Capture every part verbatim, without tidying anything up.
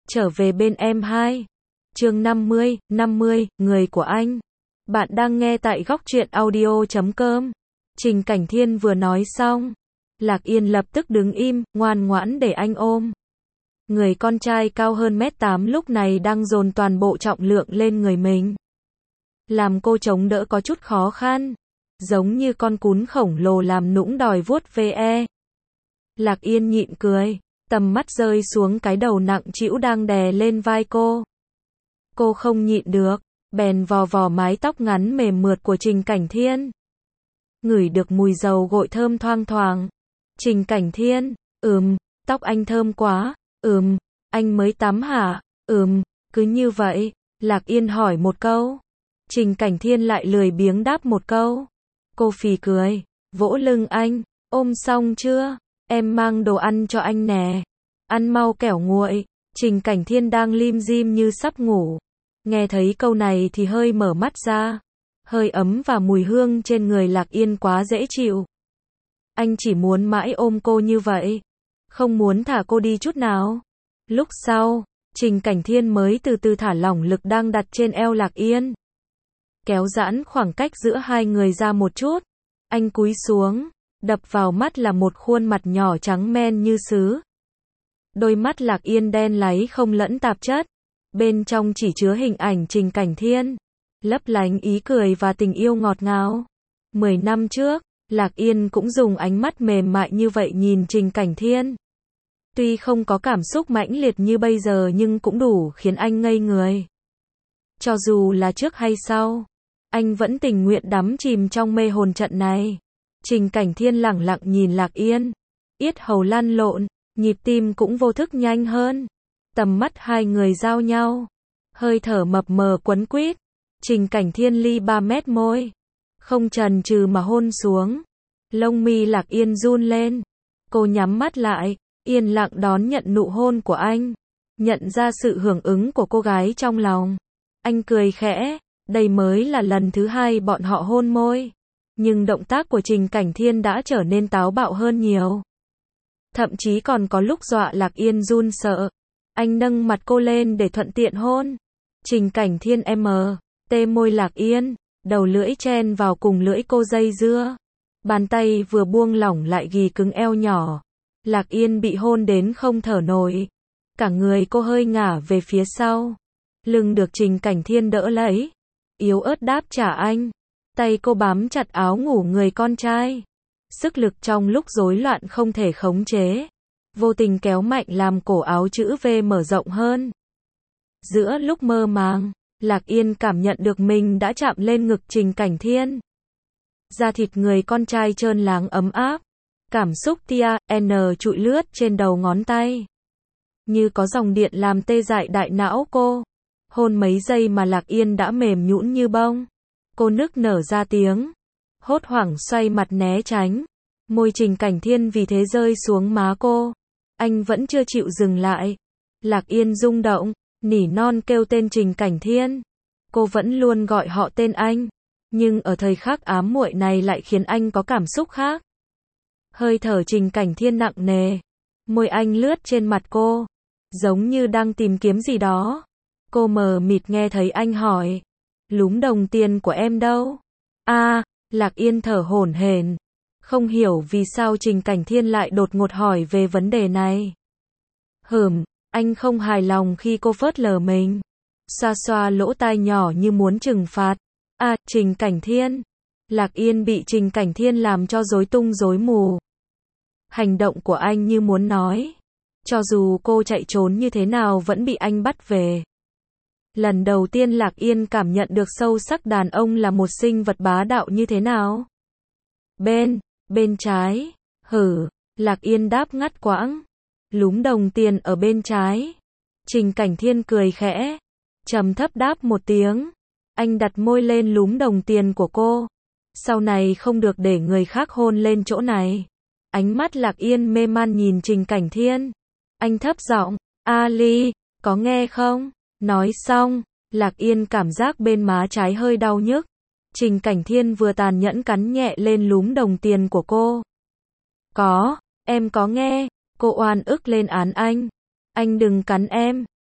trở về bên em hai. Chương năm mươi, năm mươi, người của anh. Bạn đang nghe tại góc truyện audio chấm com. Trình Cảnh Thiên vừa nói xong, Lạc Yên lập tức đứng im, ngoan ngoãn để anh ôm. Người con trai cao hơn mét tám lúc này đang dồn toàn bộ trọng lượng lên người mình. Làm cô chống đỡ có chút khó khăn, giống như con cún khổng lồ làm nũng đòi vuốt ve. Lạc Yên nhịn cười, tầm mắt rơi xuống cái đầu nặng trĩu đang đè lên vai cô. Cô không nhịn được, bèn vò vò mái tóc ngắn mềm mượt của Trình Cảnh Thiên. Ngửi được mùi dầu gội thơm thoang thoảng. Trình Cảnh Thiên, ừm, tóc anh thơm quá, ừm, anh mới tắm hả, ừm, cứ như vậy. Lạc Yên hỏi một câu. Trình Cảnh Thiên lại lười biếng đáp một câu. Cô phì cười, vỗ lưng anh, ôm xong chưa, em mang đồ ăn cho anh nè. Ăn mau kẻo nguội. Trình Cảnh Thiên đang lim dim như sắp ngủ. Nghe thấy câu này thì hơi mở mắt ra. Hơi ấm và mùi hương trên người Lạc Yên quá dễ chịu. Anh chỉ muốn mãi ôm cô như vậy, không muốn thả cô đi chút nào. Lúc sau, Trình Cảnh Thiên mới từ từ thả lỏng lực đang đặt trên eo Lạc Yên. Kéo giãn khoảng cách giữa hai người ra một chút. Anh cúi xuống, đập vào mắt là một khuôn mặt nhỏ trắng men như sứ. Đôi mắt Lạc Yên đen láy không lẫn tạp chất. Bên trong chỉ chứa hình ảnh Trình Cảnh Thiên, lấp lánh ý cười và tình yêu ngọt ngào. Mười năm trước, Lạc Yên cũng dùng ánh mắt mềm mại như vậy nhìn Trình Cảnh Thiên. Tuy không có cảm xúc mãnh liệt như bây giờ nhưng cũng đủ khiến anh ngây người. Cho dù là trước hay sau, anh vẫn tình nguyện đắm chìm trong mê hồn trận này. Trình Cảnh Thiên lẳng lặng nhìn Lạc Yên, yết hầu lăn lộn, nhịp tim cũng vô thức nhanh hơn. Tầm mắt hai người giao nhau, hơi thở mập mờ quấn quýt. Trình Cảnh Thiên ly ba mét môi, không chần chừ mà hôn xuống. Lông mi Lạc Yên run lên, cô nhắm mắt lại, yên lặng đón nhận nụ hôn của anh, nhận ra sự hưởng ứng của cô gái trong lòng. Anh cười khẽ, đây mới là lần thứ hai bọn họ hôn môi, nhưng động tác của Trình Cảnh Thiên đã trở nên táo bạo hơn nhiều. Thậm chí còn có lúc dọa Lạc Yên run sợ. Anh nâng mặt cô lên để thuận tiện hôn. Trình Cảnh Thiên em tê môi Lạc Yên, đầu lưỡi chen vào cùng lưỡi cô dây dưa. Bàn tay vừa buông lỏng lại ghì cứng eo nhỏ. Lạc Yên bị hôn đến không thở nổi. Cả người cô hơi ngả về phía sau. Lưng được Trình Cảnh Thiên đỡ lấy. Yếu ớt đáp trả anh. Tay cô bám chặt áo ngủ người con trai. Sức lực trong lúc rối loạn không thể khống chế, vô tình kéo mạnh làm cổ áo chữ V mở rộng hơn. Giữa lúc mơ màng, Lạc Yên cảm nhận được mình đã chạm lên ngực Trình Cảnh Thiên. Da thịt người con trai trơn láng ấm áp. Cảm xúc tia, N trụi lướt trên đầu ngón tay. Như có dòng điện làm tê dại đại não cô. Hôn mấy giây mà Lạc Yên đã mềm nhũn như bông. Cô nức nở ra tiếng. Hốt hoảng xoay mặt né tránh. Môi Trình Cảnh Thiên vì thế rơi xuống má cô. Anh vẫn chưa chịu dừng lại. Lạc Yên rung động, nỉ non kêu tên Trình Cảnh Thiên. Cô vẫn luôn gọi họ tên anh, nhưng ở thời khắc ám muội này lại khiến anh có cảm xúc khác. Hơi thở Trình Cảnh Thiên nặng nề, môi anh lướt trên mặt cô, giống như đang tìm kiếm gì đó. Cô mờ mịt nghe thấy anh hỏi, lúm đồng tiền của em đâu? A, à, Lạc Yên thở hổn hển, không hiểu vì sao Trình Cảnh Thiên lại đột ngột hỏi về vấn đề này. Hừm, anh không hài lòng khi cô phớt lờ mình. Xoa xoa lỗ tai nhỏ như muốn trừng phạt. À, Trình Cảnh Thiên. Lạc Yên bị Trình Cảnh Thiên làm cho rối tung rối mù. Hành động của anh như muốn nói, cho dù cô chạy trốn như thế nào vẫn bị anh bắt về. Lần đầu tiên Lạc Yên cảm nhận được sâu sắc đàn ông là một sinh vật bá đạo như thế nào. Bên, bên trái, hử, Lạc Yên đáp ngắt quãng. Lúm đồng tiền ở bên trái. Trình Cảnh Thiên cười khẽ, trầm thấp đáp một tiếng. Anh đặt môi lên lúm đồng tiền của cô. Sau này không được để người khác hôn lên chỗ này. Ánh mắt Lạc Yên mê man nhìn Trình Cảnh Thiên. Anh thấp giọng, Ali, có nghe không? Nói xong, Lạc Yên cảm giác bên má trái hơi đau nhức. Trình Cảnh Thiên vừa tàn nhẫn cắn nhẹ lên lúm đồng tiền của cô. Có, em có nghe. Cô oan ức lên án anh. Anh đừng cắn em.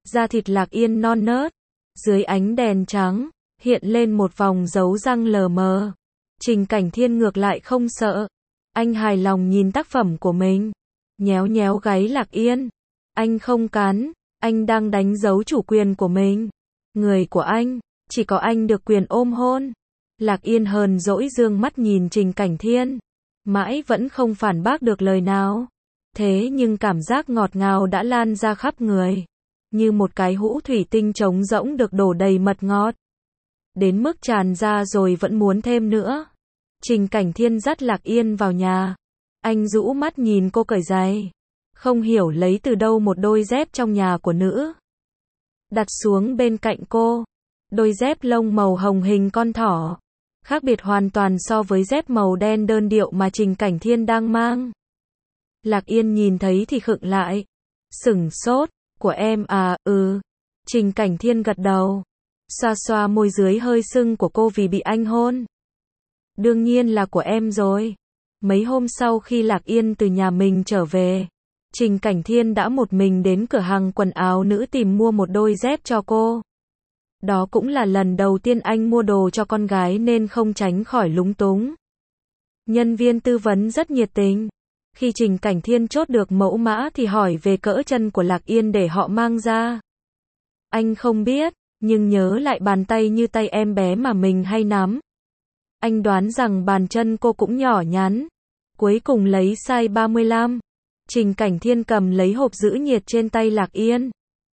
Da thịt Lạc Yên non nớt, dưới ánh đèn trắng, hiện lên một vòng dấu răng lờ mờ. Trình Cảnh Thiên ngược lại không sợ. Anh hài lòng nhìn tác phẩm của mình, nhéo nhéo gáy Lạc Yên. Anh không cắn, anh đang đánh dấu chủ quyền của mình. Người của anh, chỉ có anh được quyền ôm hôn. Lạc Yên hờn dỗi dương mắt nhìn Trình Cảnh Thiên, mãi vẫn không phản bác được lời nào. Thế nhưng cảm giác ngọt ngào đã lan ra khắp người, như một cái hũ thủy tinh trống rỗng được đổ đầy mật ngọt. Đến mức tràn ra rồi vẫn muốn thêm nữa. Trình Cảnh Thiên dắt Lạc Yên vào nhà. Anh rũ mắt nhìn cô cởi giày. Không hiểu lấy từ đâu một đôi dép trong nhà của nữ. Đặt xuống bên cạnh cô. Đôi dép lông màu hồng hình con thỏ. Khác biệt hoàn toàn so với dép màu đen đơn điệu mà Trình Cảnh Thiên đang mang. Lạc Yên nhìn thấy thì khựng lại. Sửng sốt, của em à, ừ. Trình Cảnh Thiên gật đầu. Xoa xoa môi dưới hơi sưng của cô vì bị anh hôn. Đương nhiên là của em rồi. Mấy hôm sau khi Lạc Yên từ nhà mình trở về, Trình Cảnh Thiên đã một mình đến cửa hàng quần áo nữ tìm mua một đôi dép cho cô. Đó cũng là lần đầu tiên anh mua đồ cho con gái nên không tránh khỏi lúng túng. Nhân viên tư vấn rất nhiệt tình. Khi Trình Cảnh Thiên chốt được mẫu mã thì hỏi về cỡ chân của Lạc Yên để họ mang ra. Anh không biết, nhưng nhớ lại bàn tay như tay em bé mà mình hay nắm. Anh đoán rằng bàn chân cô cũng nhỏ nhắn. Cuối cùng lấy size ba mươi lăm. Trình Cảnh Thiên cầm lấy hộp giữ nhiệt trên tay Lạc Yên.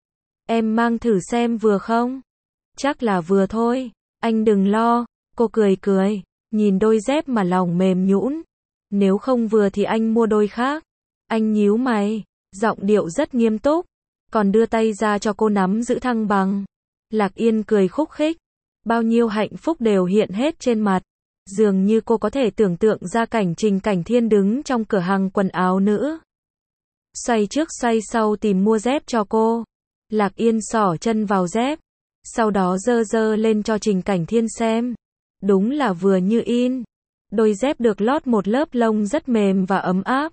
Em mang thử xem vừa không? Chắc là vừa thôi. Anh đừng lo. Cô cười cười, nhìn đôi dép mà lòng mềm nhũn. Nếu không vừa thì anh mua đôi khác. Anh nhíu mày, giọng điệu rất nghiêm túc, còn đưa tay ra cho cô nắm giữ thăng bằng. Lạc Yên cười khúc khích. Bao nhiêu hạnh phúc đều hiện hết trên mặt. Dường như cô có thể tưởng tượng ra cảnh Trình Cảnh Thiên đứng trong cửa hàng quần áo nữ. Xoay trước xoay sau tìm mua dép cho cô. Lạc Yên xỏ chân vào dép. Sau đó giơ giơ lên cho Trình Cảnh Thiên xem. Đúng là vừa như in. Đôi dép được lót một lớp lông rất mềm và ấm áp.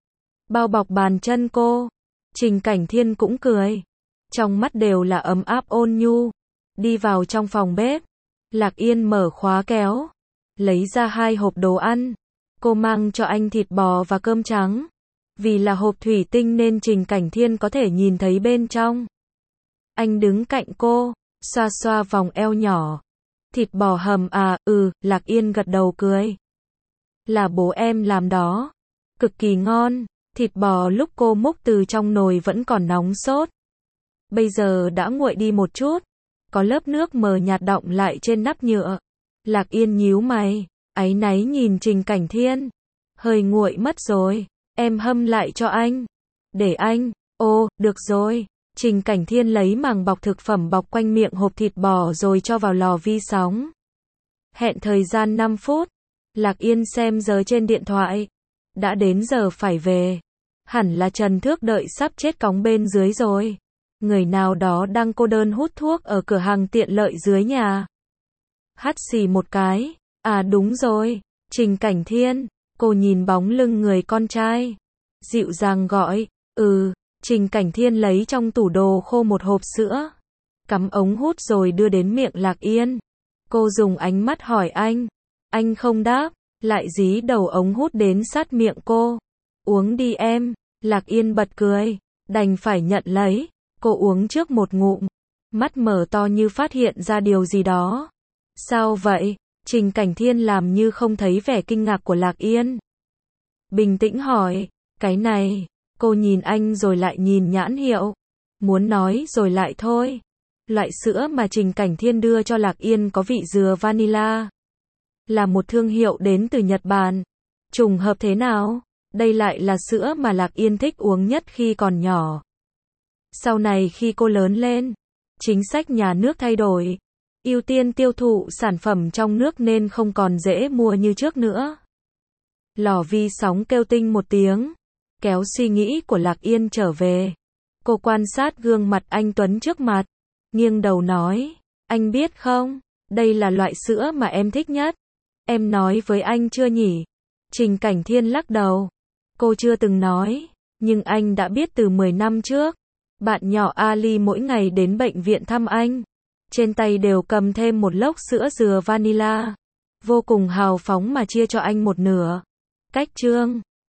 Bao bọc bàn chân cô. Trình Cảnh Thiên cũng cười. Trong mắt đều là ấm áp ôn nhu. Đi vào trong phòng bếp. Lạc Yên mở khóa kéo. Lấy ra hai hộp đồ ăn. Cô mang cho anh thịt bò và cơm trắng. Vì là hộp thủy tinh nên Trình Cảnh Thiên có thể nhìn thấy bên trong. Anh đứng cạnh cô, xoa xoa vòng eo nhỏ. Thịt bò hầm à, ừ, Lạc Yên gật đầu cười. Là bố em làm đó. Cực kỳ ngon. Thịt bò lúc cô múc từ trong nồi vẫn còn nóng sốt. Bây giờ đã nguội đi một chút. Có lớp nước mờ nhạt đọng lại trên nắp nhựa. Lạc Yên nhíu mày, áy náy nhìn Trình Cảnh Thiên. Hơi nguội mất rồi, em hâm lại cho anh. Để anh, ô, được rồi. Trình Cảnh Thiên lấy màng bọc thực phẩm bọc quanh miệng hộp thịt bò rồi cho vào lò vi sóng. Hẹn thời gian năm phút. Lạc Yên xem giờ trên điện thoại. Đã đến giờ phải về. Hẳn là Trần Thước đợi sắp chết cóng bên dưới rồi. Người nào đó đang cô đơn hút thuốc ở cửa hàng tiện lợi dưới nhà. Hắt xì một cái. À đúng rồi. Trình Cảnh Thiên. Cô nhìn bóng lưng người con trai. Dịu dàng gọi. Ừ. Trình Cảnh Thiên lấy trong tủ đồ khô một hộp sữa. Cắm ống hút rồi đưa đến miệng Lạc Yên. Cô dùng ánh mắt hỏi anh. Anh không đáp. Lại dí đầu ống hút đến sát miệng cô. Uống đi em. Lạc Yên bật cười. Đành phải nhận lấy. Cô uống trước một ngụm. Mắt mở to như phát hiện ra điều gì đó. Sao vậy? Trình Cảnh Thiên làm như không thấy vẻ kinh ngạc của Lạc Yên. Bình tĩnh hỏi. Cái này. Cô nhìn anh rồi lại nhìn nhãn hiệu. Muốn nói rồi lại thôi. Loại sữa mà Trình Cảnh Thiên đưa cho Lạc Yên có vị dừa vanilla. Là một thương hiệu đến từ Nhật Bản. Trùng hợp thế nào? Đây lại là sữa mà Lạc Yên thích uống nhất khi còn nhỏ. Sau này khi cô lớn lên, chính sách nhà nước thay đổi. Ưu tiên tiêu thụ sản phẩm trong nước nên không còn dễ mua như trước nữa. Lò vi sóng kêu tinh một tiếng. Kéo suy nghĩ của Lạc Yên trở về. Cô quan sát gương mặt anh Tuấn trước mặt. Nghiêng đầu nói. Anh biết không? Đây là loại sữa mà em thích nhất. Em nói với anh chưa nhỉ? Trình Cảnh Thiên lắc đầu. Cô chưa từng nói. Nhưng anh đã biết từ mười năm trước. Bạn nhỏ Ali mỗi ngày đến bệnh viện thăm anh. Trên tay đều cầm thêm một lốc sữa dừa vanilla. Vô cùng hào phóng mà chia cho anh một nửa. Cách chương